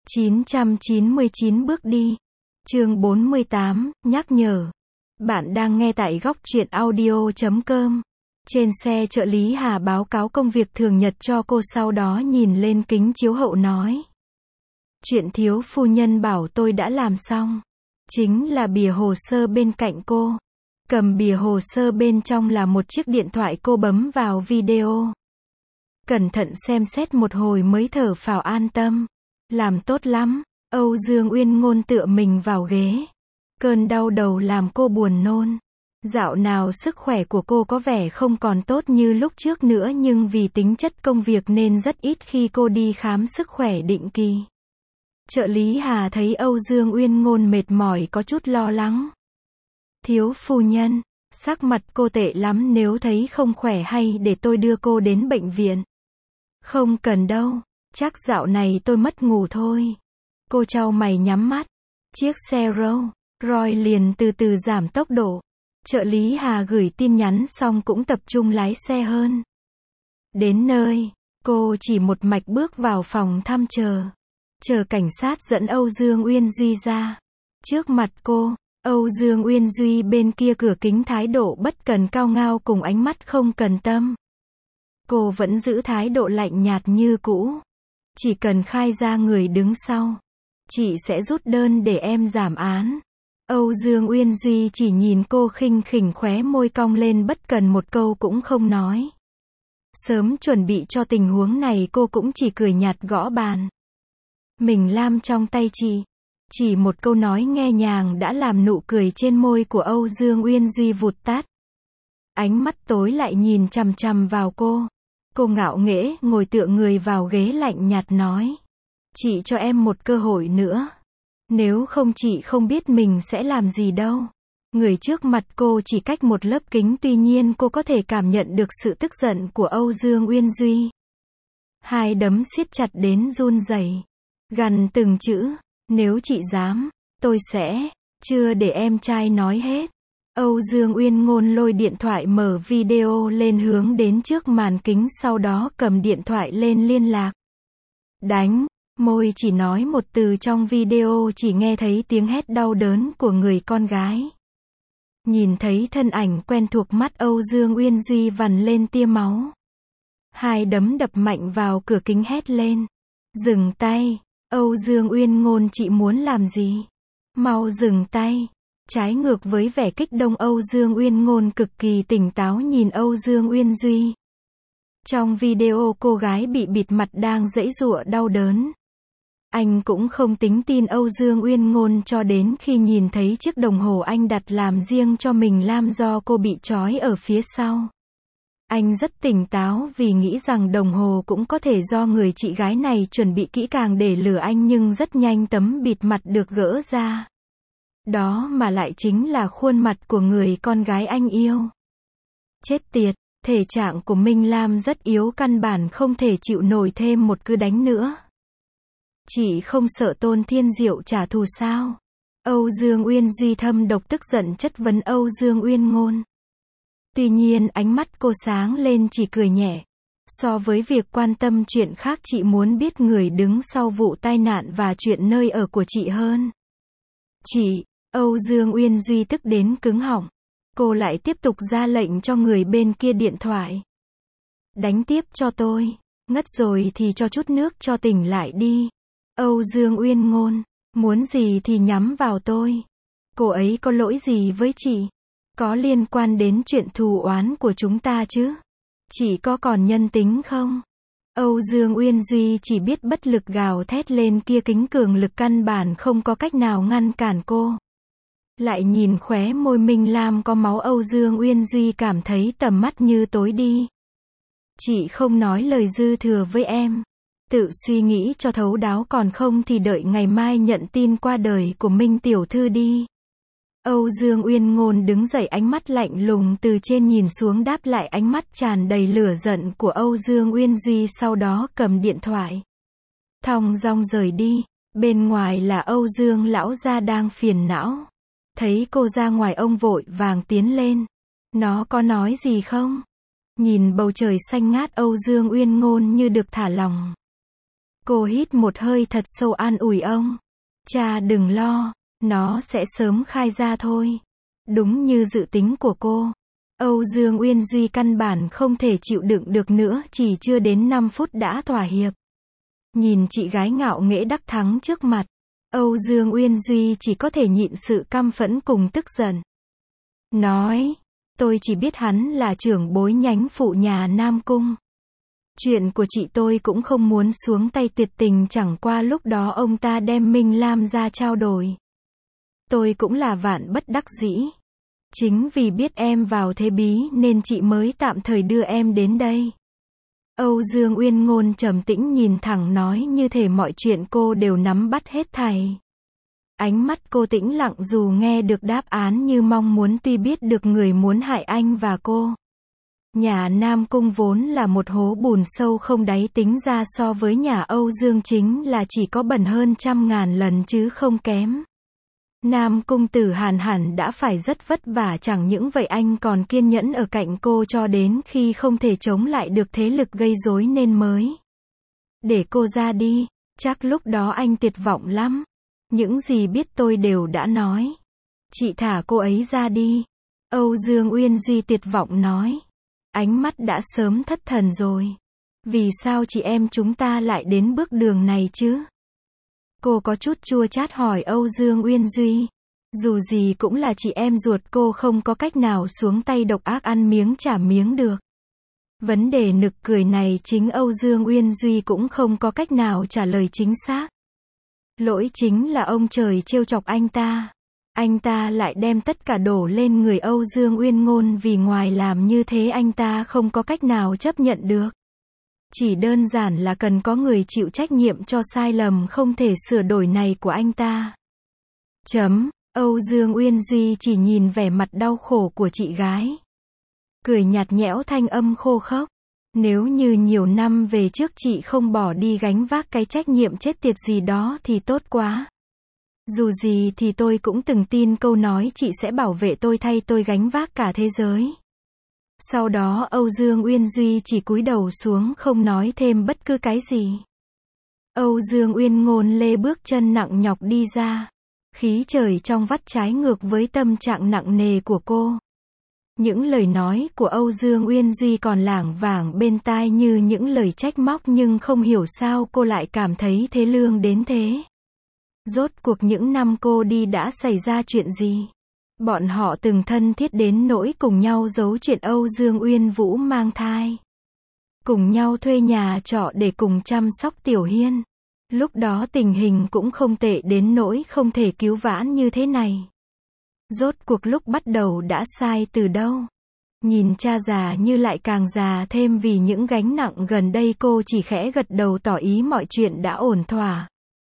999 bước đi. Chương 48, nhắc nhở. Bạn đang nghe tại góc truyện audio.com. Trên xe trợ lý Hà báo cáo công việc thường nhật cho cô, sau đó nhìn lên kính chiếu hậu nói. Chuyện thiếu phu nhân bảo tôi đã làm xong. Chính là bìa hồ sơ bên cạnh cô. Cầm bìa hồ sơ, bên trong là một chiếc điện thoại, cô bấm vào video. Cẩn thận xem xét một hồi mới thở phào an tâm. Làm tốt lắm. Âu Dương Uyên Ngôn tựa mình vào ghế. Cơn đau đầu làm cô buồn nôn. Dạo nào sức khỏe của cô có vẻ không còn tốt như lúc trước nữa, nhưng vì tính chất công việc nên rất ít khi cô đi khám sức khỏe định kỳ. Trợ lý Hà thấy Âu Dương Uyên Ngôn mệt mỏi có chút lo lắng. Thiếu phu nhân, sắc mặt cô tệ lắm, nếu thấy không khỏe hay để tôi đưa cô đến bệnh viện? Không cần đâu, chắc dạo này tôi mất ngủ thôi. Cô chau mày nhắm mắt. Chiếc xe Rolls Royce liền từ từ giảm tốc độ. Trợ lý Hà gửi tin nhắn xong cũng tập trung lái xe hơn. Đến nơi, cô chỉ một mạch bước vào phòng thăm chờ cảnh sát dẫn Âu Dương Uyên Duy ra. Trước mặt cô, Âu Dương Uyên Duy bên kia cửa kính thái độ bất cần cao ngao cùng ánh mắt không cần tâm. Cô vẫn giữ thái độ lạnh nhạt như cũ. Chỉ cần khai ra người đứng sau, chị sẽ rút đơn để em giảm án. Âu Dương Uyên Duy chỉ nhìn cô khinh khỉnh, khóe môi cong lên, bất cần một câu cũng không nói. Sớm chuẩn bị cho tình huống này, cô cũng chỉ cười nhạt gõ bàn. Mình lam trong tay chị. Chỉ một câu nói nghe nhàng đã làm nụ cười trên môi của Âu Dương Uyên Duy vụt tắt. Ánh mắt tối lại nhìn chằm chằm vào cô. Cô ngạo nghễ ngồi tựa người vào ghế, lạnh nhạt nói. Chị cho em một cơ hội nữa. Nếu không chị không biết mình sẽ làm gì đâu. Người trước mặt cô chỉ cách một lớp kính, tuy nhiên cô có thể cảm nhận được sự tức giận của Âu Dương Uyên Duy. Hai đấm siết chặt đến run rẩy, gằn từng chữ. Nếu chị dám, tôi sẽ. Chưa để em trai nói hết, Âu Dương Uyên Ngôn lôi điện thoại mở video lên hướng đến trước màn kính, sau đó cầm điện thoại lên liên lạc. Đánh. Môi chỉ nói một từ trong video, chỉ nghe thấy tiếng hét đau đớn của người con gái. Nhìn thấy thân ảnh quen thuộc, mắt Âu Dương Uyên Duy vằn lên tia máu. Hai đấm đập mạnh vào cửa kính, hét lên. Dừng tay. Âu Dương Uyên Ngôn, chị muốn làm gì? Mau dừng tay. Trái ngược với vẻ kích động, Âu Dương Uyên Ngôn cực kỳ tỉnh táo nhìn Âu Dương Uyên Duy. Trong video, cô gái bị bịt mặt đang giãy giụa đau đớn. Anh cũng không tính tin Âu Dương Uyên Ngôn cho đến khi nhìn thấy chiếc đồng hồ anh đặt làm riêng cho mình lam do cô bị trói ở phía sau. Anh rất tỉnh táo vì nghĩ rằng đồng hồ cũng có thể do người chị gái này chuẩn bị kỹ càng để lừa anh, nhưng rất nhanh tấm bịt mặt được gỡ ra. Đó mà lại chính là khuôn mặt của người con gái anh yêu. Chết tiệt, thể trạng của Minh Lam rất yếu, căn bản không thể chịu nổi thêm một cú đánh nữa. Chị không sợ Tôn Thiên Diệu trả thù sao? Âu Dương Uyên Duy thâm độc tức giận chất vấn Âu Dương Uyên Ngôn. Tuy nhiên ánh mắt cô sáng lên, chỉ cười nhẹ. So với việc quan tâm chuyện khác, chị muốn biết người đứng sau vụ tai nạn và chuyện nơi ở của chị hơn. Chị, Âu Dương Uyên Duy tức đến cứng họng. Cô lại tiếp tục ra lệnh cho người bên kia điện thoại. Đánh tiếp cho tôi. Ngất rồi thì cho chút nước cho tỉnh lại đi. Âu Dương Uyên Ngôn, muốn gì thì nhắm vào tôi. Cô ấy có lỗi gì với chị? Có liên quan đến chuyện thù oán của chúng ta chứ? Chị có còn nhân tính không? Âu Dương Uyên Duy chỉ biết bất lực gào thét lên, kia kính cường lực căn bản không có cách nào ngăn cản cô. Lại nhìn khóe môi Minh Lam có máu, Âu Dương Uyên Duy cảm thấy tầm mắt như tối đi. Chị không nói lời dư thừa với em. Tự suy nghĩ cho thấu đáo, còn không thì đợi ngày mai nhận tin qua đời của Minh tiểu thư đi. Âu Dương Uyên Ngôn đứng dậy, ánh mắt lạnh lùng từ trên nhìn xuống, đáp lại ánh mắt tràn đầy lửa giận của Âu Dương Uyên Duy, sau đó cầm điện thoại. Thong dong rời đi. Bên ngoài là Âu Dương lão gia đang phiền não. Thấy cô ra ngoài, ông vội vàng tiến lên. Nó có nói gì không? Nhìn bầu trời xanh ngát, Âu Dương Uyên Ngôn như được thả lòng. Cô hít một hơi thật sâu an ủi ông. Cha đừng lo, nó sẽ sớm khai ra thôi. Đúng như dự tính của cô. Âu Dương Uyên Duy căn bản không thể chịu đựng được nữa, chỉ chưa đến 5 phút đã thỏa hiệp. Nhìn chị gái ngạo nghễ đắc thắng trước mặt, Âu Dương Uyên Duy chỉ có thể nhịn sự căm phẫn cùng tức giận. Nói, tôi chỉ biết hắn là trưởng bối nhánh phụ nhà Nam Cung. Chuyện của chị tôi cũng không muốn xuống tay tuyệt tình, chẳng qua lúc đó ông ta đem Minh Lam ra trao đổi. Tôi cũng là vạn bất đắc dĩ. Chính vì biết em vào thế bí nên chị mới tạm thời đưa em đến đây. Âu Dương Uyên Ngôn trầm tĩnh nhìn thẳng nói, như thể mọi chuyện cô đều nắm bắt hết thảy. Ánh mắt cô tĩnh lặng dù nghe được đáp án như mong muốn, tuy biết được người muốn hại anh và cô. Nhà Nam Cung vốn là một hố bùn sâu không đáy, tính ra so với nhà Âu Dương chính là chỉ có bẩn hơn 100.000 lần chứ không kém. Nam Cung Tử Hàn hẳn đã phải rất vất vả, chẳng những vậy anh còn kiên nhẫn ở cạnh cô cho đến khi không thể chống lại được thế lực gây rối nên mới để cô ra đi. Chắc lúc đó anh tuyệt vọng lắm. Những gì biết tôi đều đã nói. Chị thả cô ấy ra đi. Âu Dương Uyên Duy tuyệt vọng nói. Ánh mắt đã sớm thất thần rồi. Vì sao chị em chúng ta lại đến bước đường này chứ? Cô có chút chua chát hỏi Âu Dương Uyên Duy. Dù gì cũng là chị em ruột, cô không có cách nào xuống tay độc ác ăn miếng trả miếng được. Vấn đề nực cười này chính Âu Dương Uyên Duy cũng không có cách nào trả lời chính xác. Lỗi chính là ông trời trêu chọc anh ta. Anh ta lại đem tất cả đổ lên người Âu Dương Uyên Ngôn, vì ngoài làm như thế anh ta không có cách nào chấp nhận được. Chỉ đơn giản là cần có người chịu trách nhiệm cho sai lầm không thể sửa đổi này của anh ta. Âu Dương Uyên Duy chỉ nhìn vẻ mặt đau khổ của chị gái. Cười nhạt nhẽo, thanh âm khô khốc. Nếu như nhiều năm về trước chị không bỏ đi gánh vác cái trách nhiệm chết tiệt gì đó thì tốt quá. Dù gì thì tôi cũng từng tin câu nói chị sẽ bảo vệ tôi thay tôi gánh vác cả thế giới. Sau đó Âu Dương Uyên Duy chỉ cúi đầu xuống không nói thêm bất cứ cái gì. Âu Dương Uyên Ngôn lê bước chân nặng nhọc đi ra. Khí trời trong vắt trái ngược với tâm trạng nặng nề của cô. Những lời nói của Âu Dương Uyên Duy còn lảng vảng bên tai như những lời trách móc, nhưng không hiểu sao cô lại cảm thấy thê lương đến thế. Rốt cuộc những năm cô đi đã xảy ra chuyện gì? Bọn họ từng thân thiết đến nỗi cùng nhau giấu chuyện Âu Dương Uyên Vũ mang thai. Cùng nhau thuê nhà trọ để cùng chăm sóc Tiểu Hiên. Lúc đó tình hình cũng không tệ đến nỗi không thể cứu vãn như thế này. Rốt cuộc lúc bắt đầu đã sai từ đâu? Nhìn cha già như lại càng già thêm vì những gánh nặng gần đây, cô chỉ khẽ gật đầu tỏ ý mọi chuyện đã ổn thỏa.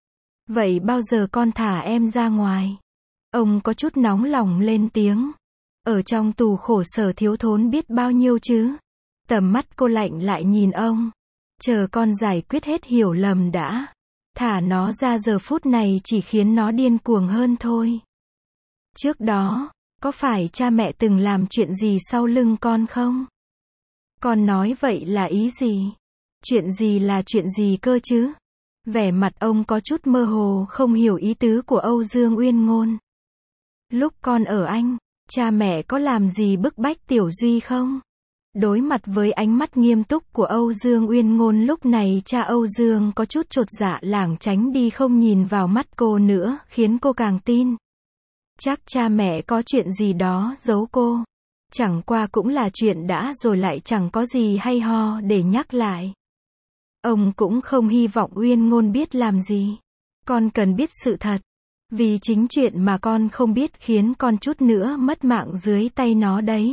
Vậy bao giờ con thả em ra ngoài? Ông có chút nóng lòng lên tiếng. Ở trong tù khổ sở thiếu thốn biết bao nhiêu chứ? Tầm mắt cô lạnh lại nhìn ông. Chờ con giải quyết hết hiểu lầm đã. Thả nó ra giờ phút này chỉ khiến nó điên cuồng hơn thôi. Trước đó, có phải cha mẹ từng làm chuyện gì sau lưng con không? Con nói vậy là ý gì? Chuyện gì là chuyện gì cơ chứ? Vẻ mặt ông có chút mơ hồ, không hiểu ý tứ của Âu Dương Uyên Ngôn. Lúc con ở Anh, cha mẹ có làm gì bức bách Tiểu Duy không? Đối mặt với ánh mắt nghiêm túc của Âu Dương Uyên Ngôn lúc này, cha Âu Dương có chút chột dạ lảng tránh đi không nhìn vào mắt cô nữa, khiến cô càng tin. Chắc cha mẹ có chuyện gì đó giấu cô. Chẳng qua cũng là chuyện đã rồi lại chẳng có gì hay ho để nhắc lại. Ông cũng không hy vọng Uyên Ngôn biết làm gì. Con cần biết sự thật. Vì chính chuyện mà con không biết khiến con chút nữa mất mạng dưới tay nó đấy.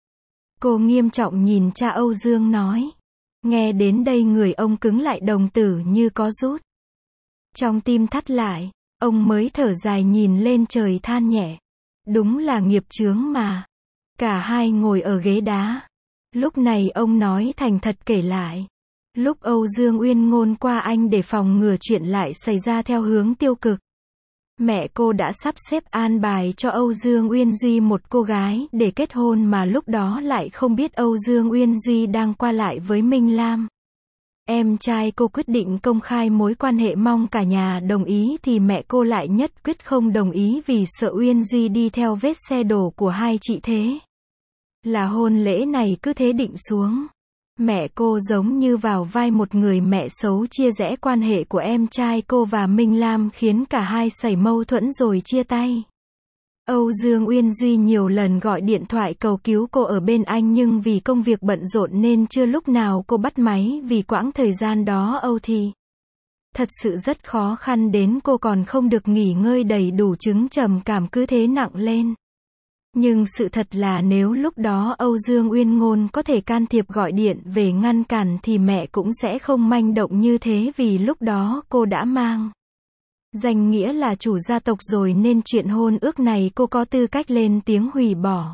Cô nghiêm trọng nhìn cha Âu Dương nói. Nghe đến đây người ông cứng lại, đồng tử như có rút. Trong tim thắt lại, ông mới thở dài nhìn lên trời than nhẹ. Đúng là nghiệp chướng mà. Cả hai ngồi ở ghế đá. Lúc này ông nói thành thật kể lại. Lúc Âu Dương Uyên Ngôn qua Anh để phòng ngừa chuyện lại xảy ra theo hướng tiêu cực. Mẹ cô đã sắp xếp an bài cho Âu Dương Uyên Duy một cô gái để kết hôn, mà lúc đó lại không biết Âu Dương Uyên Duy đang qua lại với Minh Lam. em trai cô quyết định công khai mối quan hệ mong cả nhà đồng ý thì mẹ cô lại nhất quyết không đồng ý vì sợ Uyên Duy đi theo vết xe đổ của hai chị thế. Là hôn lễ này cứ thế định xuống. Mẹ cô giống như vào vai một người mẹ xấu chia rẽ quan hệ của em trai cô và Minh Lam khiến cả hai xảy mâu thuẫn rồi chia tay. Âu Dương Uyên Duy nhiều lần gọi điện thoại cầu cứu cô ở bên anh nhưng vì công việc bận rộn nên chưa lúc nào cô bắt máy vì quãng thời gian đó Âu thì thật sự rất khó khăn đến cô còn không được nghỉ ngơi đầy đủ chứng trầm cảm cứ thế nặng lên. Nhưng sự thật là nếu lúc đó Âu Dương Uyên Ngôn có thể can thiệp gọi điện về ngăn cản thì mẹ cũng sẽ không manh động như thế vì lúc đó cô đã mang danh nghĩa là chủ gia tộc rồi nên chuyện hôn ước này cô có tư cách lên tiếng hủy bỏ.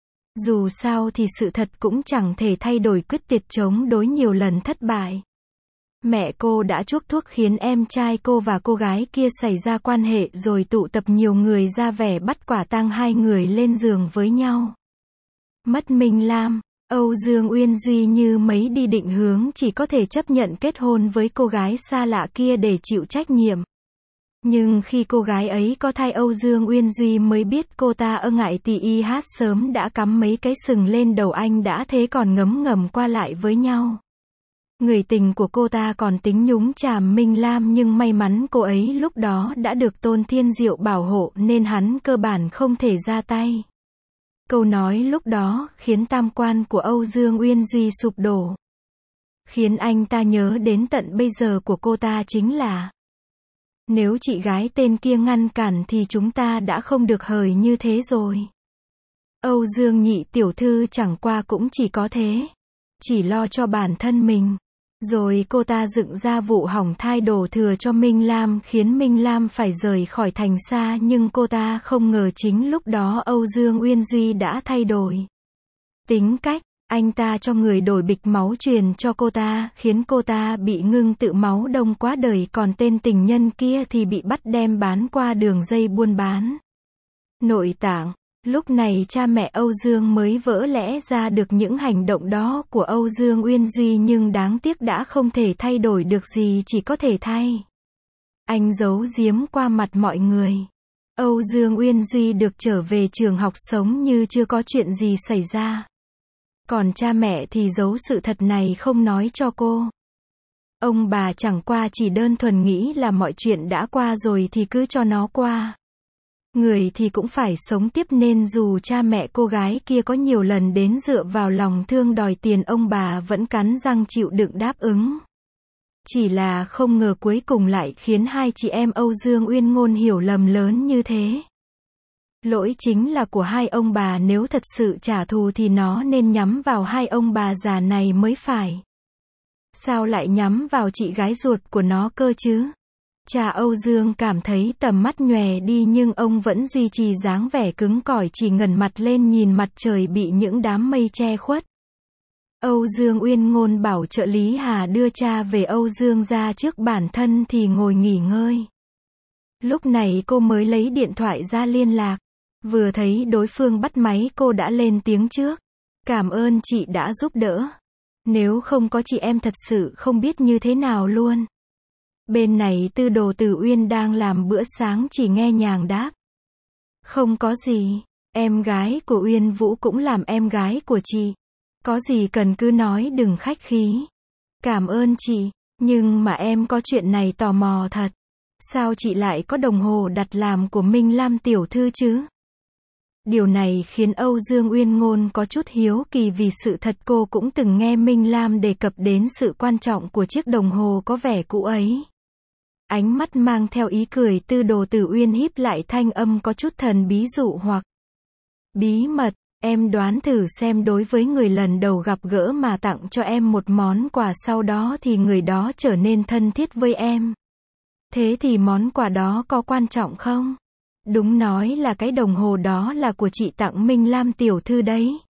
Dù sao thì sự thật cũng chẳng thể thay đổi quyết tuyệt chống đối nhiều lần thất bại. Mẹ cô đã chuốc thuốc khiến em trai cô và cô gái kia xảy ra quan hệ rồi tụ tập nhiều người ra vẻ bắt quả tang hai người lên giường với nhau. Mất Minh Lam, Âu Dương Uyên Duy như mấy đi định hướng chỉ có thể chấp nhận kết hôn với cô gái xa lạ kia để chịu trách nhiệm. Nhưng khi cô gái ấy có thai Âu Dương Uyên Duy mới biết cô ta ngại tì hát sớm đã cắm mấy cái sừng lên đầu anh đã thế còn ngấm ngầm qua lại với nhau. Người tình của cô ta còn tính nhúng chàm Minh Lam nhưng may mắn cô ấy lúc đó đã được Tôn Thiên Diệu bảo hộ nên hắn cơ bản không thể ra tay. Câu nói lúc đó khiến tam quan của Âu Dương Uyên Duy sụp đổ. Khiến anh ta nhớ đến tận bây giờ của cô ta chính là nếu chị gái tên kia ngăn cản thì chúng ta đã không được hời như thế rồi. Âu Dương nhị tiểu thư chẳng qua cũng chỉ có thế. Chỉ lo cho bản thân mình. Rồi cô ta dựng ra vụ hỏng thai đổ thừa cho Minh Lam khiến Minh Lam phải rời khỏi thành xa nhưng cô ta không ngờ chính lúc đó Âu Dương Uyên Duy đã thay đổi tính cách. Anh ta cho người đổi bịch máu truyền cho cô ta, khiến cô ta bị ngưng tự máu đông quá đời còn tên tình nhân kia thì bị bắt đem bán qua đường dây buôn bán nội tạng. Lúc này cha mẹ Âu Dương mới vỡ lẽ ra được những hành động đó của Âu Dương Uyên Duy nhưng đáng tiếc đã không thể thay đổi được gì chỉ có thể thay. Anh giấu giếm qua mặt mọi người. Âu Dương Uyên Duy được trở về trường học sống như chưa có chuyện gì xảy ra. Còn cha mẹ thì giấu sự thật này không nói cho cô. Ông bà chẳng qua chỉ đơn thuần nghĩ là mọi chuyện đã qua rồi thì cứ cho nó qua. Người thì cũng phải sống tiếp nên dù cha mẹ cô gái kia có nhiều lần đến dựa vào lòng thương đòi tiền ông bà vẫn cắn răng chịu đựng đáp ứng. Chỉ là không ngờ cuối cùng lại khiến hai chị em Âu Dương Uyên Ngôn hiểu lầm lớn như thế. Lỗi chính là của hai ông bà nếu thật sự trả thù thì nó nên nhắm vào hai ông bà già này mới phải. Sao lại nhắm vào chị gái ruột của nó cơ chứ? Cha Âu Dương cảm thấy tầm mắt nhòe đi nhưng ông vẫn duy trì dáng vẻ cứng cỏi chỉ ngẩng mặt lên nhìn mặt trời bị những đám mây che khuất. Âu Dương Uyên Ngôn bảo trợ lý Hà đưa cha về Âu Dương ra trước bản thân thì ngồi nghỉ ngơi. Lúc này cô mới lấy điện thoại ra liên lạc. Vừa thấy đối phương bắt máy cô đã lên tiếng trước. Cảm ơn chị đã giúp đỡ. Nếu không có chị em thật sự không biết như thế nào luôn. Bên này Tư Đồ Tử Uyên đang làm bữa sáng chỉ nghe nhàng đáp. Không có gì, em gái của Uyên Vũ cũng làm em gái của chị. Có gì cần cứ nói đừng khách khí. Cảm ơn chị, nhưng mà em có chuyện này tò mò thật. Sao chị lại có đồng hồ đặt làm của Minh Lam tiểu thư chứ? Điều này khiến Âu Dương Uyên Ngôn có chút hiếu kỳ vì sự thật cô cũng từng nghe Minh Lam đề cập đến sự quan trọng của chiếc đồng hồ có vẻ cũ ấy. Ánh mắt mang theo ý cười Tư Đồ Tử Uyên híp lại thanh âm có chút thần bí dụ hoặc bí mật. Em đoán thử xem đối với người lần đầu gặp gỡ mà tặng cho em một món quà sau đó thì người đó trở nên thân thiết với em. Thế thì món quà đó có quan trọng không? Đúng nói là cái đồng hồ đó là của chị tặng Minh Lam tiểu thư đấy.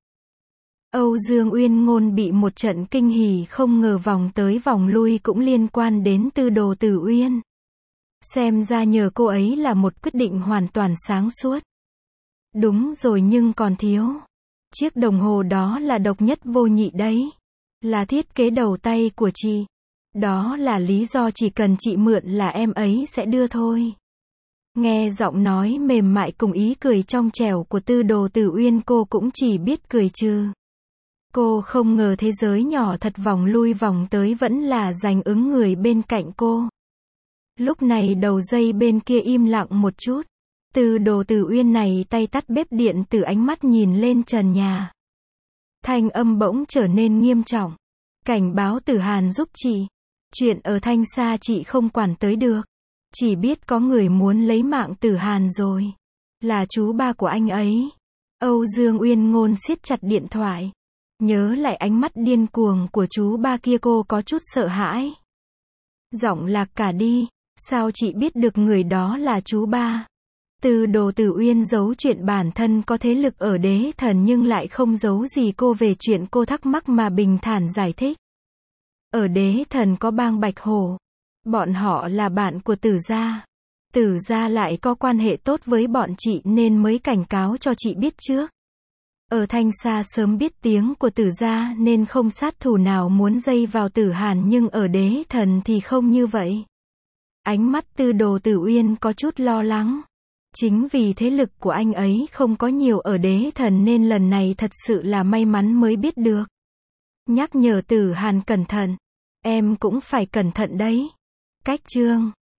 Âu Dương Uyên Ngôn bị một trận kinh hỉ không ngờ vòng tới vòng lui cũng liên quan đến Tư Đồ Tử Uyên. Xem ra nhờ cô ấy là một quyết định hoàn toàn sáng suốt. Đúng rồi nhưng còn thiếu. Chiếc đồng hồ đó là độc nhất vô nhị đấy. Là thiết kế đầu tay của chị. Đó là lý do chỉ cần chị mượn là em ấy sẽ đưa thôi. Nghe giọng nói mềm mại cùng ý cười trong trẻo của Tư Đồ Tử Uyên, cô cũng chỉ biết cười trừ. Cô không ngờ thế giới nhỏ thật vòng lui vòng tới vẫn là dành ứng người bên cạnh cô. Lúc này đầu dây bên kia im lặng một chút. Tư Đồ Tử Uyên này tay tắt bếp điện từ, ánh mắt nhìn lên trần nhà. Thanh âm bỗng trở nên nghiêm trọng. Cảnh báo Tử Hàn giúp chị. Chuyện ở Thanh Sa chị không quản tới được. Chỉ biết có người muốn lấy mạng Tử Hàn rồi. Là chú ba của anh ấy. Âu Dương Uyên Ngôn siết chặt điện thoại. Nhớ lại ánh mắt điên cuồng của chú ba kia, cô có chút sợ hãi. Giọng lạc cả đi. Sao chị biết được người đó là chú ba? Tư Đồ Tử Uyên giấu chuyện bản thân có thế lực ở Đế Thần nhưng lại không giấu gì cô về chuyện cô thắc mắc mà bình thản giải thích. Ở Đế Thần có bang Bạch Hổ. Bọn họ là bạn của Tử gia. Tử gia lại có quan hệ tốt với bọn chị nên mới cảnh cáo cho chị biết trước. Ở Thanh Sa sớm biết tiếng của Tử gia nên không sát thủ nào muốn dây vào Tử Hàn, nhưng ở Đế Thần thì không như vậy. Ánh mắt Tư Đồ Tử Uyên có chút lo lắng. Chính vì thế lực của anh ấy không có nhiều ở Đế Thần nên lần này thật sự là may mắn mới biết được. Nhắc nhở Tử Hàn cẩn thận. Em cũng phải cẩn thận đấy. Cách chương